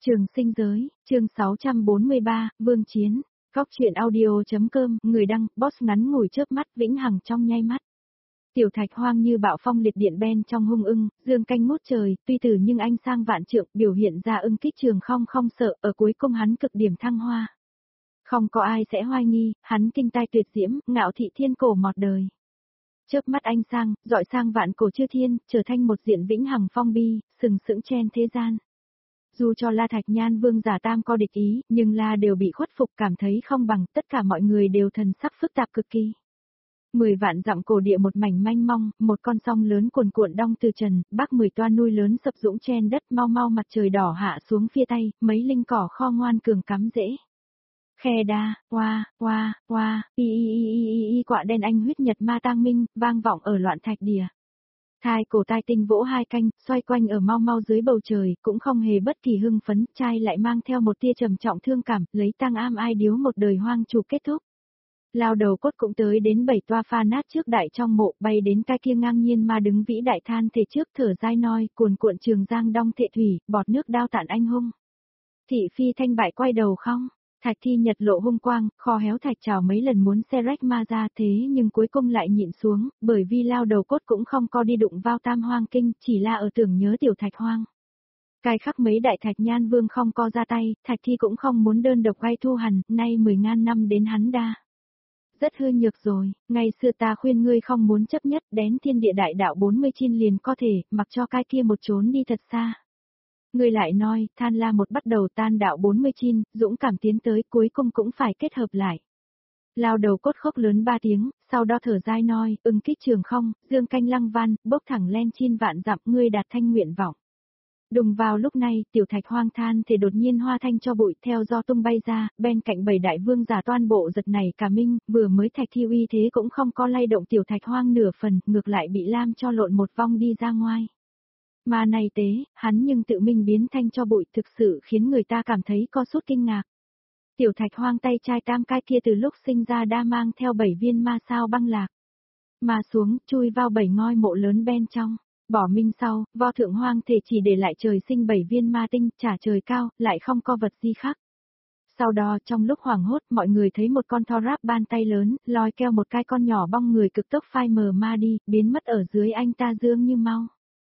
Trường sinh giới, chương 643, Vương Chiến, góc truyện audio.com, người đăng, boss ngắn ngủi chớp mắt vĩnh hằng trong nháy mắt. Tiểu Thạch Hoang như bạo phong liệt điện ben trong hung ưng, dương canh ngút trời, tuy từ nhưng anh sang vạn trượng, biểu hiện ra ưng kích trường không sợ, ở cuối cùng hắn cực điểm thăng hoa. Không có ai sẽ hoài nghi, hắn kinh tai tuyệt diễm, ngạo thị thiên cổ mọt đời. Chớp mắt anh sang, dọi sang vạn cổ chư thiên, trở thành một diện vĩnh hằng phong bi, sừng sững trên thế gian. Dù cho La Thạch Nhan Vương giả tam co địch ý, nhưng La đều bị khuất phục cảm thấy không bằng, tất cả mọi người đều thần sắc phức tạp cực kỳ. 10 vạn dặm cổ địa một mảnh manh mong, một con sông lớn cuồn cuộn đong từ trần, bắc 10 toa nuôi lớn sập dũng trên đất mau mau mặt trời đỏ hạ xuống phía tây, mấy linh cỏ kho ngoan cường cắm rễ. Khe đa, oa, y quạ đen anh huyết nhật ma tang minh, vang vọng ở loạn thạch địa. Thai cổ tai tinh vỗ hai canh, xoay quanh ở mau mau dưới bầu trời, cũng không hề bất kỳ hưng phấn, trai lại mang theo một tia trầm trọng thương cảm, lấy tang am ai điếu một đời hoang trù kết thúc. Lao đầu cốt cũng tới đến 7 toa pha nát trước đại trong mộ, bay đến cái kia ngang nhiên mà đứng vĩ đại than thể trước thở dai noi, cuồn cuộn trường giang đong thệ thủy, bọt nước đao tản anh hung. Thị phi thanh bại quay đầu không? Thạch Thi nhật lộ hung quang, kho héo thạch trào mấy lần muốn xe rách ma ra thế nhưng cuối cùng lại nhịn xuống, bởi vì lao đầu cốt cũng không có đi đụng vào tam hoang kinh, chỉ là ở tưởng nhớ tiểu Thạch Hoang. Cai khắc mấy đại Thạch Nhan Vương không co ra tay, Thạch Thi cũng không muốn đơn độc gai thu hằn, nay 10.000 năm đến hắn đa. Rất hư nhược rồi, ngày xưa ta khuyên ngươi không muốn chấp nhất đến thiên địa đại đạo 49 liền có thể, mặc cho cái kia một trốn đi thật xa. Người lại nói, than la một bắt đầu tan đạo 49, dũng cảm tiến tới cuối cùng cũng phải kết hợp lại. Lao đầu cốt khốc lớn 3 tiếng, sau đó thở dai nói, ưng kích trường không, dương canh lăng văn, bốc thẳng lên chin vạn dặm ngươi đạt thanh nguyện vọng. Đùng vào lúc này, tiểu Thạch Hoang than thể đột nhiên hoa thanh cho bụi theo do tung bay ra, bên cạnh 7 đại vương giả toan bộ giật này cả minh, vừa mới Thạch Thi uy thế cũng không có lay động tiểu Thạch Hoang nửa phần, ngược lại bị lam cho lộn một vong đi ra ngoài. Mà này tế, hắn nhưng tự mình biến thanh cho bụi thực sự khiến người ta cảm thấy co sút kinh ngạc. Tiểu Thạch Hoang tay trai tam cai kia từ lúc sinh ra đã mang theo 7 viên ma sao băng lạc. Mà xuống, chui vào 7 ngôi mộ lớn bên trong. Bỏ minh sau, vo thượng hoang thể chỉ để lại trời sinh 7 viên ma tinh, trả trời cao, lại không có vật gì khác. Sau đó trong lúc hoảng hốt mọi người thấy một con thò ráp ban tay lớn, lôi keo một cái con nhỏ bong người cực tốc phai mờ ma đi, biến mất ở dưới anh ta dương như mau.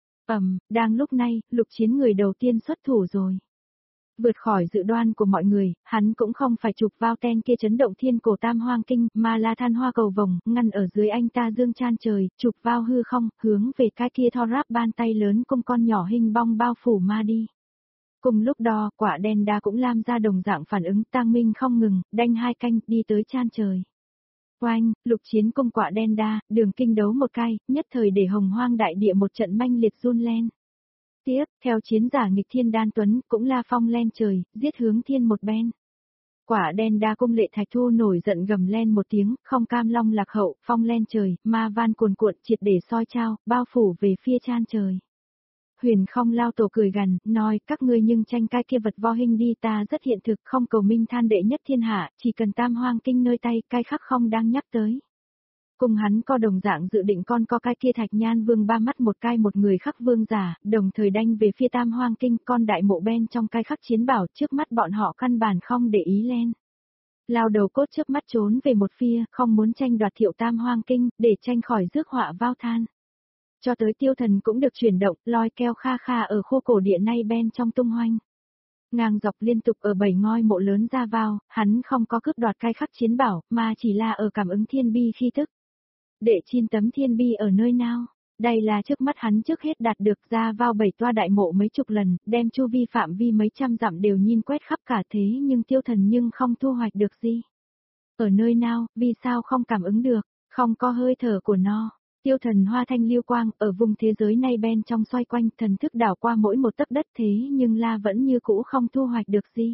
Đang lúc này, Lục Chiến người đầu tiên xuất thủ rồi. Vượt khỏi dự đoán của mọi người, hắn cũng không phải chụp vào ten kia chấn động thiên cổ tam hoang kinh, mà là than hoa cầu vồng, ngăn ở dưới anh ta dương chan trời, chụp vào hư không, hướng về cái kia thò ráp ban tay lớn cùng con nhỏ hình bong bao phủ ma đi. Cùng lúc đó, quả đen đa cũng làm ra đồng dạng phản ứng, tang minh không ngừng, đanh hai canh, đi tới chan trời. Oanh, Lục Chiến cung quả đen đa, đường kinh đấu một cái, nhất thời để hồng hoang đại địa một trận manh liệt run lên. Tiếp, theo chiến giả nghịch thiên đan tuấn, cũng la phong lên trời, giết hướng thiên một bên. Quả đen đa cung lệ Thạch Thu nổi giận gầm lên một tiếng, không cam long lạc hậu, phong lên trời, ma van cuồn cuộn triệt để soi trao, bao phủ về phía chan trời. Huyền không lao tổ cười gằn, nói các ngươi nhưng tranh cái kia vật vo hình đi, ta rất hiện thực, không cầu minh than đệ nhất thiên hạ, chỉ cần tam hoang kinh nơi tay, cái khắc không đang nhắc tới. Cùng hắn có đồng dạng dự định con có cái kia Thạch Nhan Vương ba mắt một cái một người khắc vương giả, đồng thời đanh về phía tam hoang kinh con đại mộ bên trong cái khắc chiến bảo, trước mắt bọn họ căn bản không để ý lên. Lao đầu cốt trước mắt trốn về một phía, không muốn tranh đoạt thiệu tam hoang kinh, để tranh khỏi rước họa vào than. Cho tới Tiêu Thần cũng được chuyển động, lôi keo kha kha ở khô cổ địa nay bên trong tung hoành. Ngang dọc liên tục ở 7 ngôi mộ lớn ra vào, hắn không có cướp đoạt cái khắc chiến bảo, mà chỉ là ở cảm ứng thiên bi khi tức. Đệ chin tấm thiên bi ở nơi nào? Đây là trước mắt hắn trước hết đạt được ra vào 7 toa đại mộ mấy chục lần, đem chu vi phạm vi mấy trăm dặm đều nhìn quét khắp cả thế nhưng Tiêu Thần nhưng không thu hoạch được gì. Ở nơi nào, vì sao không cảm ứng được, không có hơi thở của nó. Tiêu Thần hoa thanh lưu quang, ở vùng thế giới này bên trong xoay quanh, thần thức đảo qua mỗi một tấc đất thế nhưng la vẫn như cũ không thu hoạch được gì.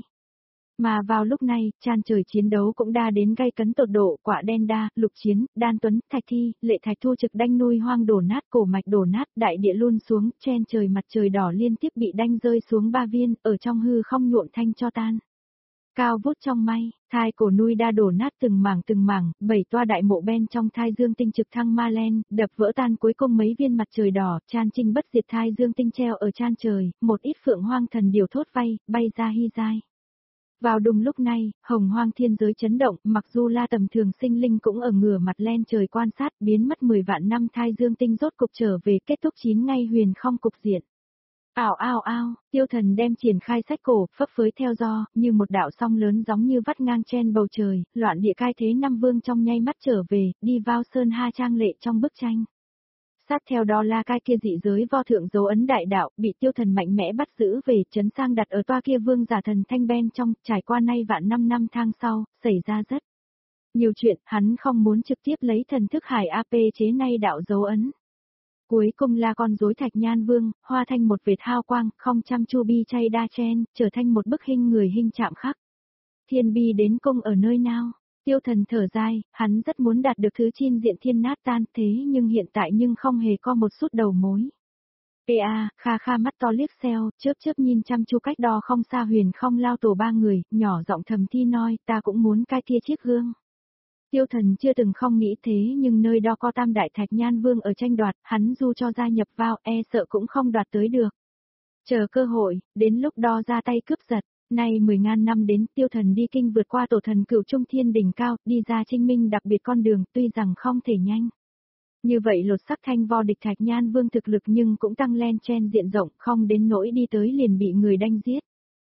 Mà vào lúc này, chan trời chiến đấu cũng đa đến gay cấn tột độ, quả đen đa, Lục Chiến, đan tuấn, Thạch Thi, lệ Thạch Thu trực đanh nuôi hoang đổ nát, cổ mạch đổ nát, đại địa luôn xuống, trên trời mặt trời đỏ liên tiếp bị đanh rơi xuống 3 viên, ở trong hư không nhuộm thanh cho tan. Cao vút trong mây, thai cổ nuôi đa đổ nát từng mảng, 7 toa đại mộ bên trong thai dương tinh trực thăng ma len, đập vỡ tan cuối cùng mấy viên mặt trời đỏ, chan trinh bất diệt thai dương tinh treo ở chan trời, một ít phượng hoang thần điều thốt vay, bay ra hy dai. Vào đúng lúc này, hồng hoang thiên giới chấn động, mặc dù la tầm thường sinh linh cũng ở ngửa mặt len trời quan sát, biến mất 10 vạn năm thai dương tinh rốt cục trở về kết thúc 9 ngày huyền không cục diện. Ảo ao ao, tiêu thần đem triển khai sách cổ, phấp phới theo do, như một đạo song lớn giống như vắt ngang trên bầu trời, loạn địa cai thế năm vương trong nháy mắt trở về, đi vào sơn ha trang lệ trong bức tranh. Sát theo đó là cái kia dị giới vo thượng dấu ấn đại đạo, bị tiêu thần mạnh mẽ bắt giữ về, trấn sang đặt ở toa kia vương giả thần thanh ben trong, trải qua nay vạn 5 năm thang sau, xảy ra rất nhiều chuyện, hắn không muốn trực tiếp lấy thần thức hải AP chế nay đạo dấu ấn. Cuối cùng là con rối thạch nhan vương, hoa thành một vệt hao quang, không chăm chu bi chay đa chen, trở thành một bức hình người hình chạm khắc. Thiên bi đến cung ở nơi nào? Tiêu thần thở dài, hắn rất muốn đạt được thứ chin diện thiên nát tan thế nhưng hiện tại nhưng không hề có một sút đầu mối. Kha kha mắt to liếc xeo, chớp nhìn chăm chu cách đo không xa huyền không lao tổ ba người, nhỏ giọng thầm thi nói, ta cũng muốn cái kia chiếc gương. Tiêu thần chưa từng không nghĩ thế nhưng nơi đó có tam đại thạch nhan vương ở tranh đoạt, hắn dù cho gia nhập vào sợ cũng không đoạt tới được. Chờ cơ hội, đến lúc đó ra tay cướp giật, nay 10.000 năm đến tiêu thần đi kinh vượt qua tổ thần cửu trung thiên đỉnh cao, đi ra chứng minh đặc biệt con đường tuy rằng không thể nhanh. Như vậy lột sắc thanh vo địch thạch nhan vương thực lực nhưng cũng tăng len chen diện rộng không đến nỗi đi tới liền bị người đanh giết.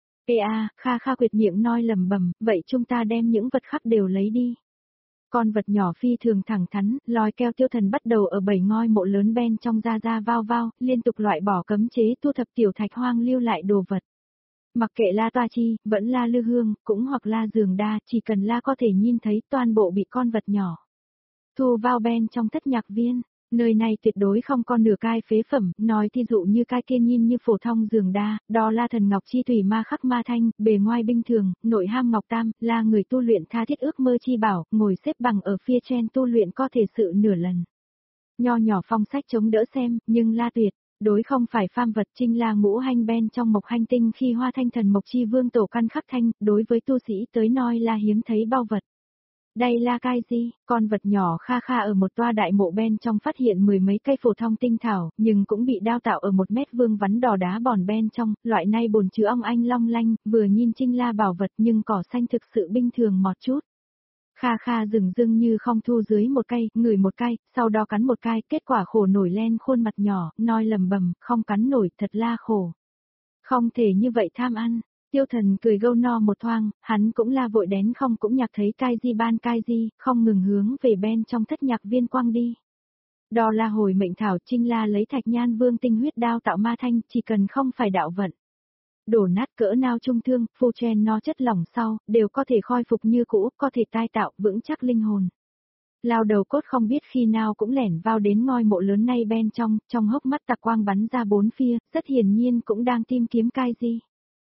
Kha quyệt miệng nói lầm bầm, vậy chúng ta đem những vật khác đều lấy đi. Con vật nhỏ phi thường thẳng thắn, lòi keo tiêu thần bắt đầu ở 7 ngôi mộ lớn bên trong ra vào, liên tục loại bỏ cấm chế thu thập tiểu thạch hoang lưu lại đồ vật. Mặc kệ la toa chi, vẫn la lư hương, cũng hoặc la giường đa, chỉ cần la có thể nhìn thấy toàn bộ bị con vật nhỏ. Thu vào bên trong thất nhạc viên, nơi này tuyệt đối không có nửa cai phế phẩm, nói thí dụ như cai kia nhìn như phổ thông giường đa, đó là thần ngọc chi thủy ma khắc ma thanh, bề ngoài bình thường, nội ham ngọc tam, là người tu luyện tha thiết ước mơ chi bảo, ngồi xếp bằng ở phía trên tu luyện có thể sự nửa lần. Nho nhỏ phong sách chống đỡ xem, nhưng la tuyệt, đối không phải phàm vật trinh là ngũ hành bên trong mộc hành tinh khi hoa thanh thần mộc chi vương tổ căn khắc thanh, đối với tu sĩ tới nói là hiếm thấy bao vật. Đây là cái gì? Con vật nhỏ Kha ở một toa đại mộ bên trong phát hiện 10 mấy cây phổ thông tinh thảo, nhưng cũng bị đao tạo ở 1 mét vương vắn đỏ đá bòn bên trong, loại này bồn chứa ong anh long lanh, vừa nhìn trinh la bảo vật nhưng cỏ xanh thực sự bình thường một chút. Kha dừng như không thu dưới một cây, ngửi một cây, sau đó cắn một cây, kết quả khổ nổi lên khuôn mặt nhỏ, nói lầm bầm, không cắn nổi, thật là khổ. Không thể như vậy tham ăn. Tiêu thần cười gâu no một thoáng, hắn cũng là vội đén không cũng nhạc thấy cai di, không ngừng hướng về bên trong thất nhạc viên quang đi. Đó là hồi mệnh thảo trinh la lấy thạch nhan vương tinh huyết đao tạo ma thanh, chỉ cần không phải đạo vận. Đổ nát cỡ nào trung thương, phù chen no chất lỏng sau, đều có thể khôi phục như cũ, có thể tai tạo, vững chắc linh hồn. Lao đầu cốt không biết khi nào cũng lẻn vào đến ngôi mộ lớn nay bên trong hốc mắt tạc quang bắn ra bốn phía, rất hiển nhiên cũng đang tìm kiếm cai di.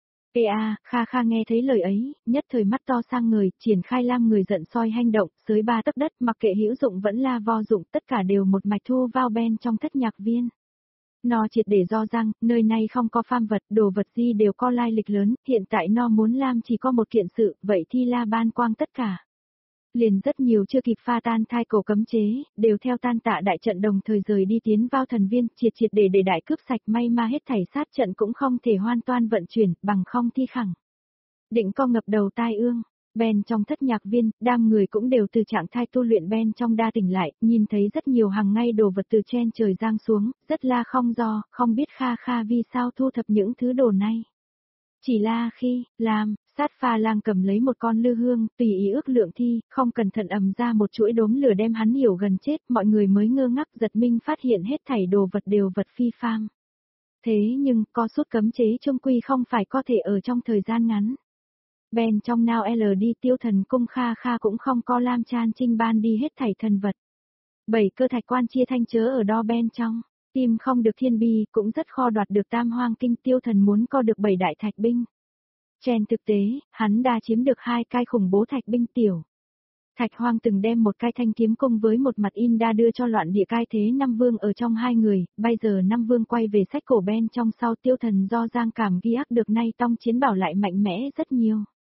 Kha nghe thấy lời ấy, nhất thời mắt to sang người, triển khai lam người giận soi hành động, dưới 3 tấc đất, mặc kệ hữu dụng vẫn là vô dụng, tất cả đều một mạch thu vào bên trong thất nhạc viên. Nó triệt để do rằng, nơi này không có phàm vật, đồ vật gì đều có lai lịch lớn, hiện tại nó muốn làm chỉ có một kiện sự, vậy thì la ban quang tất cả. Liền rất nhiều chưa kịp pha tan thai cổ cấm chế, đều theo tan tạ đại trận đồng thời rời đi tiến vào thần viên, triệt để đại cướp sạch, may mà hết thảy sát trận cũng không thể hoàn toàn vận chuyển, bằng không thi khẳng. Định co ngập đầu tai ương, bên trong thất nhạc viên, đám người cũng đều từ trạng thái tu luyện bên trong đa tỉnh lại, nhìn thấy rất nhiều hàng ngay đồ vật từ trên trời giáng xuống, rất là không do, không biết Kha vì sao thu thập những thứ đồ này. Chỉ là khi, làm, sát pha lang cầm lấy một con lư hương, tùy ý ước lượng thi, không cẩn thận ầm ra một chuỗi đốm lửa đem hắn hiểu gần chết, mọi người mới ngơ ngác giật mình phát hiện hết thảy đồ vật đều vật phi phàm. Thế nhưng, có suốt cấm chế trung quy không phải có thể ở trong thời gian ngắn. Bên trong nào LD tiêu thần cung Kha cũng không có lam chan trinh ban đi hết thảy thần vật. 7 cơ thạch quan chia thanh chớ ở đo bên trong. Tìm không được thiên bi, cũng rất khó đoạt được tam hoang kinh, tiêu thần muốn co được 7 đại thạch binh. Trên thực tế, hắn đã chiếm được 2 cái khủng bố thạch binh tiểu. Thạch hoang từng đem một cái thanh kiếm cung với một mặt in đa đưa cho loạn địa cai thế năm vương ở trong 2 người, bây giờ năm vương quay về sách cổ bên trong sau tiêu thần do giang cảm ghi ác được nay tông chiến bảo lại mạnh mẽ rất nhiều.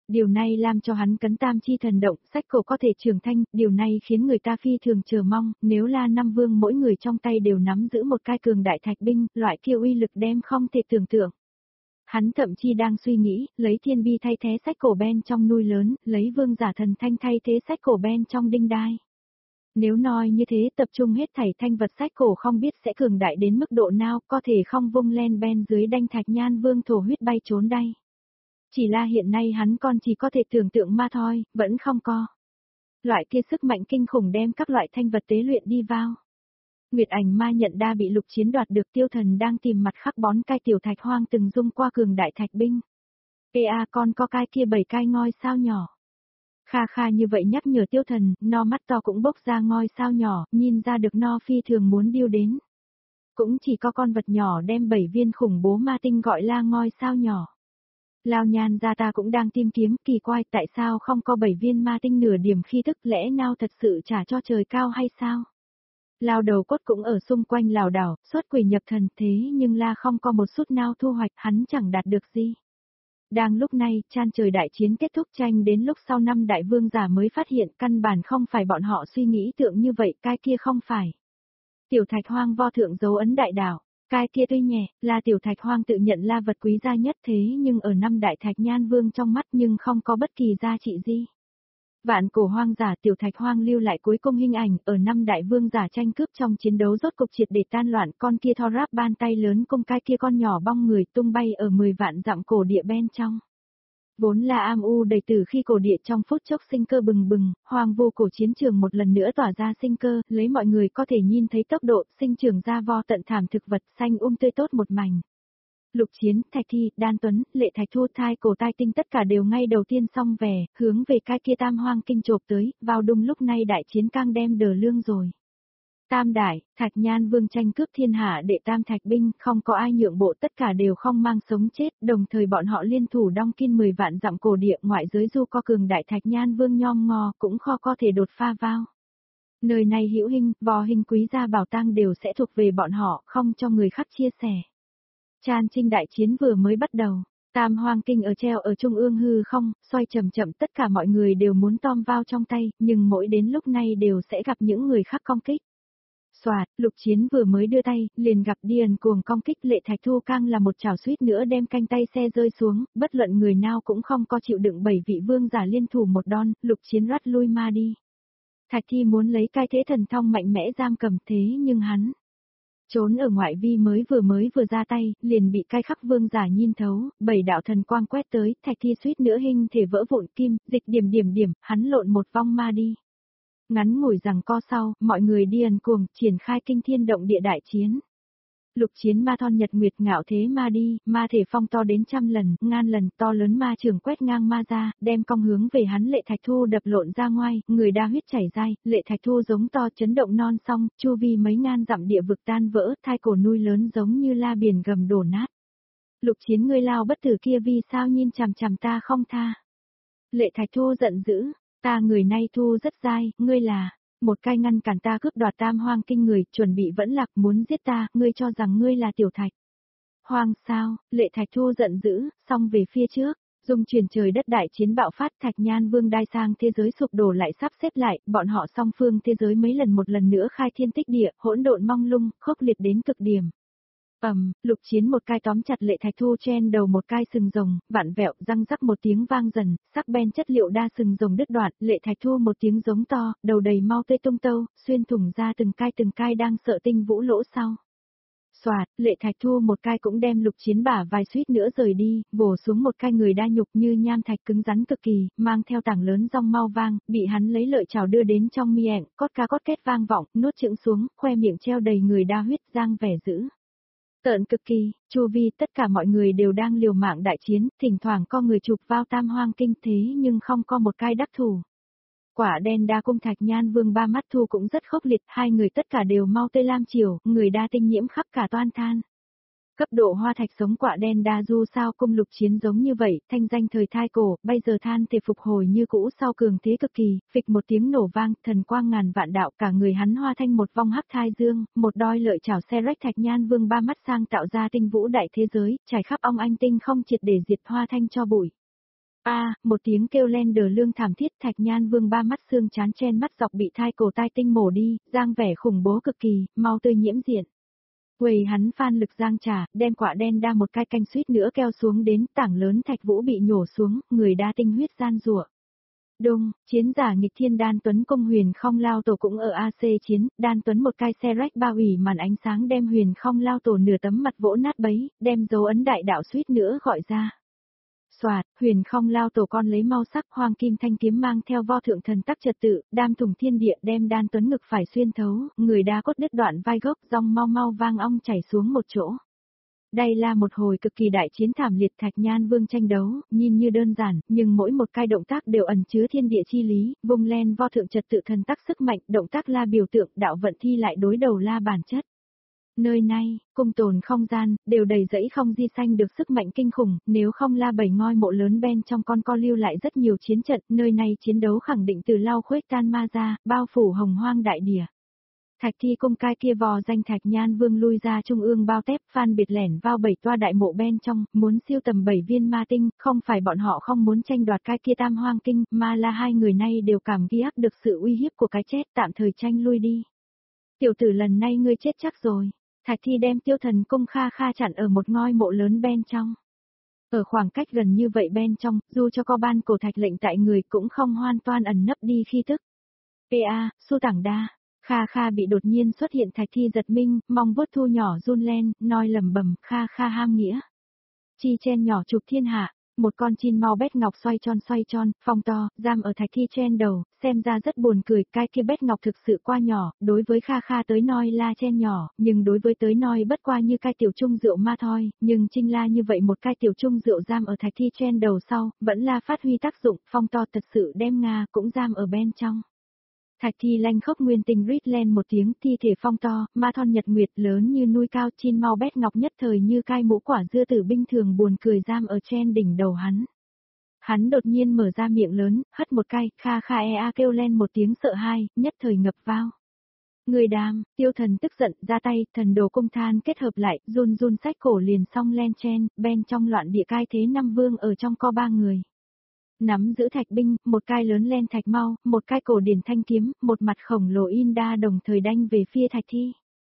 Điều này làm cho hắn cấn tam chi thần động, sách cổ có thể trường thanh, điều này khiến người ta phi thường chờ mong, nếu là năm vương mỗi người trong tay đều nắm giữ một cái cường đại thạch binh, loại kia uy lực đem không thể tưởng tượng. Hắn thậm chí đang suy nghĩ, lấy thiên bi thay thế sách cổ ben trong nuôi lớn, lấy vương giả thần thanh thay thế sách cổ ben trong đinh đai. Nếu nói như thế tập trung hết thảy thanh vật sách cổ không biết sẽ cường đại đến mức độ nào, có thể không vung lên ben dưới đanh thạch nhan vương thổ huyết bay trốn đây. Chỉ là hiện nay hắn còn chỉ có thể tưởng tượng ma thôi, vẫn không có. Loại kia sức mạnh kinh khủng đem các loại thanh vật tế luyện đi vào. Nguyệt ảnh ma nhận đa bị Lục Chiến đoạt được, Tiêu Thần đang tìm mặt khắc bón cai tiểu thạch hoang từng dung qua cường đại thạch binh. Con có cái kia 7 cái ngôi sao nhỏ. Kha kha như vậy nhắc nhở Tiêu Thần, no mắt to cũng bốc ra ngôi sao nhỏ, nhìn ra được no phi thường muốn điêu đến. Cũng chỉ có con vật nhỏ đem 7 viên khủng bố ma tinh gọi là ngôi sao nhỏ. Lao Nhan ra ta cũng đang tìm kiếm, kỳ quái tại sao không có 7 viên ma tinh nửa điểm khi thức, lẽ nào thật sự trả cho trời cao hay sao? Lao đầu cốt cũng ở xung quanh lảo đảo, xuất quỷ nhập thần, thế nhưng la không có một chút nào thu hoạch, hắn chẳng đạt được gì. Đang lúc này, chan trời đại chiến kết thúc, tranh đến lúc sau năm đại vương giả mới phát hiện căn bản không phải bọn họ suy nghĩ tượng như vậy, cái kia không phải. Tiểu thạch hoang vo thượng dấu ấn đại đảo, cái kia tuy nhẹ, là tiểu thạch hoang tự nhận là vật quý gia nhất, thế nhưng ở năm đại thạch nhan vương trong mắt nhưng không có bất kỳ giá trị gì. Vạn cổ hoang giả tiểu thạch hoang lưu lại cuối cùng hình ảnh, ở năm đại vương giả tranh cướp trong chiến đấu rốt cục triệt để tan loạn, con kia thò ráp ban tay lớn cùng cái kia con nhỏ bong người tung bay ở 10 vạn dặm cổ địa bên trong. Vốn là am u đầy tử khi cổ địa trong phút chốc sinh cơ bừng bừng, hoang vu cổ chiến trường một lần nữa tỏa ra sinh cơ, lấy mọi người có thể nhìn thấy tốc độ sinh trưởng ra vo tận thảm thực vật xanh tươi tốt một mảnh. Lục Chiến, Thạch Thi, Đan Tuấn, Lệ Thạch Thu, Thai Cổ Tai Tinh tất cả đều ngay đầu tiên xong về, hướng về cái kia tam hoang kinh chộp tới, vào đúng lúc này đại chiến cang đem đờ lương rồi. Tam đại, Thạch Nhan Vương tranh cướp thiên hạ đệ tam thạch binh, không có ai nhượng bộ, tất cả đều không mang sống chết, đồng thời bọn họ liên thủ đong kin 10 vạn dặm cổ địa, ngoại giới du co cường đại Thạch Nhan Vương nhom ngò, cũng khó có thể đột phá vào. Nơi này hữu hình, vò hình quý gia bảo tang đều sẽ thuộc về bọn họ, không cho người khác chia sẻ. Chan Trinh đại chiến vừa mới bắt đầu, tam hoang kinh ở treo ở trung ương hư không, xoay chậm chậm, tất cả mọi người đều muốn tom vào trong tay, nhưng mỗi đến lúc này đều sẽ gặp những người khác công kích. Soạt, Lục Chiến vừa mới đưa tay, liền gặp Điền Cuồng công kích, Lệ Thạch Thu cang là một chảo suýt nữa đem canh tay xe rơi xuống, bất luận người nào cũng không có chịu đựng 7 vị vương giả liên thủ một đòn, Lục Chiến rắt lui ma đi. Thạch Thi muốn lấy cái thế thần thông mạnh mẽ giam cầm, thế nhưng hắn trốn ở ngoại vi mới vừa ra tay, liền bị cái khắc vương giả nhìn thấu, 7 đạo thần quang quét tới, Thạch Thi suýt nữa hình thể vỡ vụn kim, dịch điểm, hắn lộn một vong ma đi. Ngắn ngủi rằng co sau, mọi người Điền Cuồng triển khai kinh thiên động địa đại chiến. Lục Chiến ma thon nhật nguyệt ngạo thế ma đi, ma thể phong to đến 100 lần, ngàn lần, to lớn ma trường quét ngang ma ra, đem cong hướng về hắn. Lệ Thạch Thu đập lộn ra ngoài, người đa huyết chảy dai, Lệ Thạch Thu giống to chấn động non song, chu vi mấy ngàn dặm địa vực tan vỡ, thai cổ nuôi lớn giống như la biển gầm đổ nát. Lục Chiến ngươi lao bất tử kia vì sao nhìn chằm chằm ta không tha. Lệ Thạch Thu giận dữ, ta người nay Thu rất dai, ngươi là một cái ngăn cản ta cướp đoạt tam hoang kinh người, chuẩn bị vẫn lạc muốn giết ta, ngươi cho rằng ngươi là tiểu thạch hoang sao? Lệ Thạch Thu giận dữ, xong về phía trước, dung chuyển trời đất đại chiến bạo phát, Thạch Nhan Vương đai sang thế giới sụp đổ lại sắp xếp lại, bọn họ song phương thế giới mấy lần một lần nữa khai thiên tích địa, hỗn độn mong lung, khốc liệt đến cực điểm. Lục Chiến một cái tóm chặt Lệ Thạch Thu chen đầu một cái sừng rồng, vặn vẹo, răng rắc một tiếng vang dần, sắc bén chất liệu đa sừng rồng đứt đoạn, Lệ Thạch Thu một tiếng giống to, đầu đầy mau tê tung tâu, xuyên thủng ra từng cái đang sợ tinh vũ lỗ sau. Soạt, Lệ Thạch Thu một cái cũng đem Lục Chiến bả vai suýt nữa rời đi, bổ xuống một cái người đa nhục như nham thạch cứng rắn cực kỳ, mang theo tảng lớn rong mau vang, bị hắn lấy lợi chảo đưa đến trong miệng, cót két vang vọng, nuốt chửng xuống, khoe miệng treo đầy người đa huyết, giang vẻ dữ tợn cực kỳ, chu vi tất cả mọi người đều đang liều mạng đại chiến, thỉnh thoảng có người chụp vào tam hoang kinh thế nhưng không có một cái đắc thủ. Quả đen đa cung Thạch Nhan Vương ba mắt thu cũng rất khốc liệt, hai người tất cả đều mau tê lam chiều, người đa tinh nhiễm khắp cả toan than. Cấp độ hoa thạch sống quạ đen đa du sao cung Lục Chiến giống như vậy, thanh danh thời thai cổ, bây giờ than thể phục hồi như cũ sau cường thế cực kỳ, phịch một tiếng nổ vang, thần quang ngàn vạn đạo, cả người hắn hoa thanh một vong hắc thai dương, một đôi lợi chảo xe rách Thạch Nhan Vương ba mắt sang tạo ra tinh vũ đại thế giới, trải khắp ong anh tinh không triệt để diệt hoa thanh cho bụi. Một tiếng kêu len đờ lương thảm thiết, Thạch Nhan Vương ba mắt xương chán chen mắt dọc bị thai cổ tai tinh mổ đi, giang vẻ khủng bố cực kỳ, mau tươi nhiễm diện. Quầy hắn phan lực giang trả, đem quả đen đa một cái canh suýt nữa keo xuống đến, tảng lớn thạch vũ bị nhổ xuống, người đa tinh huyết gian rủa. Đông, chiến giả nghịch thiên Đan Tuấn công Huyền Không Lao Tổ cũng ở AC chiến, Đan Tuấn một cái xe rách bao ủy màn ánh sáng đem Huyền Không Lao Tổ nửa tấm mặt vỗ nát bấy, đem dấu ấn đại đạo suýt nữa gọi ra. Soạt, Huyền Không Lao Tổ con lấy mau sắc hoàng kim thanh kiếm mang theo vo thượng thần tắc trật tự, đam thủng thiên địa đem Đan Tuấn ngực phải xuyên thấu, người đa cốt đứt đoạn vai gốc rong mau mau vang ong chảy xuống một chỗ. Đây là một hồi cực kỳ đại chiến thảm liệt, Thạch Nhan Vương tranh đấu, nhìn như đơn giản, nhưng mỗi một cái động tác đều ẩn chứa thiên địa chi lý, vung len vo thượng trật tự thần tắc sức mạnh, động tác la biểu tượng, đạo vận thi lại đối đầu la bản chất. Nơi này, cung tồn không gian, đều đầy rẫy không di xanh được sức mạnh kinh khủng, nếu không la bảy ngôi mộ lớn bên trong con co lưu lại rất nhiều chiến trận, nơi này chiến đấu khẳng định từ lao khuếch tan ma ra, bao phủ hồng hoang đại địa. Thạch Thi cung cai kia vò danh Thạch Nhan Vương lui ra trung ương bao tép, Phan biệt lẻn vào 7 toa đại mộ bên trong, muốn siêu tầm 7 viên ma tinh, không phải bọn họ không muốn tranh đoạt cai kia tam hoang kinh, mà là hai người này đều cảm giác được sự uy hiếp của cái chết, tạm thời tranh lui đi. Tiểu tử lần này ngươi chết chắc rồi. Thạch Thi đem Tiêu Thần cung kha kha chặn ở một ngôi mộ lớn bên trong. Ở khoảng cách gần như vậy bên trong, dù cho có ban cổ thạch lệnh tại người cũng không hoàn toàn ẩn nấp đi khi tức. Su tảng đa. Kha kha bị đột nhiên xuất hiện Thạch Thi giật mình, mong vuốt thu nhỏ run lên, nói lẩm bẩm, kha kha ham nghĩa. Chi chen nhỏ chụp thiên hạ, một con chim mau bét ngọc xoay tròn, phong to, giam ở Thạch Thi chen đầu, xem ra rất buồn cười, cái kia bét ngọc thực sự quá nhỏ, đối với kha kha tới nói la chen nhỏ, nhưng đối với tới nói bất qua như cái tiểu trung rượu ma thôi, nhưng trinh la như vậy một cái tiểu trung rượu giam ở Thạch Thi chen đầu sau, vẫn là phát huy tác dụng, phong to thật sự đem Nga cũng giam ở bên trong. Thạch Thi lanh khốc nguyên tình rít lên một tiếng, thi thể phong to, ma thon nhật nguyệt lớn như núi cao, chin mau bét ngọc nhất thời như cai mũ quả dưa tử binh thường buồn cười giam ở trên đỉnh đầu hắn. Hắn đột nhiên mở ra miệng lớn, hất một cái, kha kha kêu lên một tiếng sợ hãi, nhất thời ngập vào. Người đàm, Tiêu Thần tức giận, ra tay, thần đồ cung than kết hợp lại, run run sách cổ liền xong len chen, bên trong loạn địa cai thế năm vương ở trong co ba người. Nắm giữ thạch binh, một cái lớn lên thạch mau, một cái cổ điển thanh kiếm, một mặt khổng lồ in đa đồng thời đanh về phía Thạch Thi.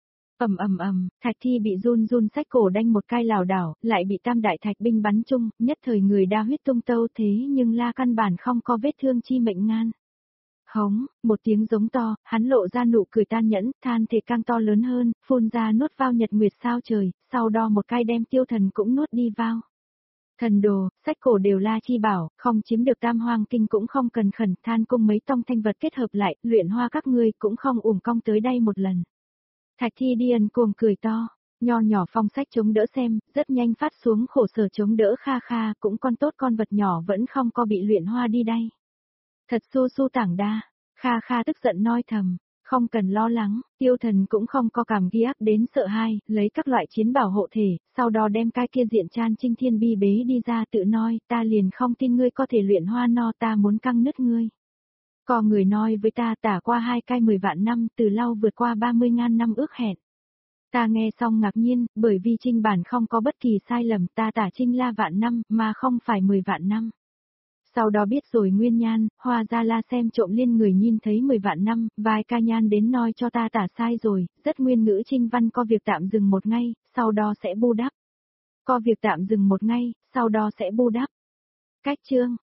Thạch Thi bị run run sách cổ đanh một cái lảo đảo, lại bị tam đại thạch binh bắn chung, nhất thời người đa huyết tung tâu thế nhưng la căn bản không có vết thương chi mệnh ngan. Hống, một tiếng giống to, hắn lộ ra nụ cười tan nhẫn, than thể càng to lớn hơn, phun ra nuốt vào nhật nguyệt sao trời, sau đó một cái đem Tiêu Thần cũng nuốt đi vào. Thần đồ, sách cổ đều la chi bảo, không chiếm được tam hoang kinh cũng không cần khẩn, than cung mấy tông thanh vật kết hợp lại, luyện hoa các ngươi cũng không uổng công tới đây một lần. Thạch Thi điên cuồng cười to, nho nhỏ phong sách chống đỡ xem, rất nhanh phát xuống khổ sở chống đỡ kha kha, cũng con tốt con vật nhỏ vẫn không có bị luyện hoa đi đây. Thật su tảng đa, kha kha tức giận nói thầm. Không cần lo lắng, Tiêu Thần cũng không có cảm giác đến sợ hãi, lấy các loại chiến bảo hộ thể, sau đó đem cái kia diện chan trinh thiên bi bế đi ra tự nói, ta liền không tin ngươi có thể luyện hoa no, ta muốn căng nứt ngươi. Có người nói với ta tả qua 2 cái 10 vạn năm, từ lâu vượt qua 30.000 năm ước hẹn. Ta nghe xong ngạc nhiên, bởi vì trinh bản không có bất kỳ sai lầm, ta tả trinh la vạn năm, mà không phải 10 vạn năm. Sau đó biết rồi nguyên nhan, hoa ra la xem trộm liên người nhìn thấy 10 vạn năm, vài ca nhan đến nói cho ta tả sai rồi, rất nguyên ngữ trinh văn có việc tạm dừng một ngày, sau đó sẽ bù đắp. Có việc tạm dừng một ngày, sau đó sẽ bù đắp. Cách chương.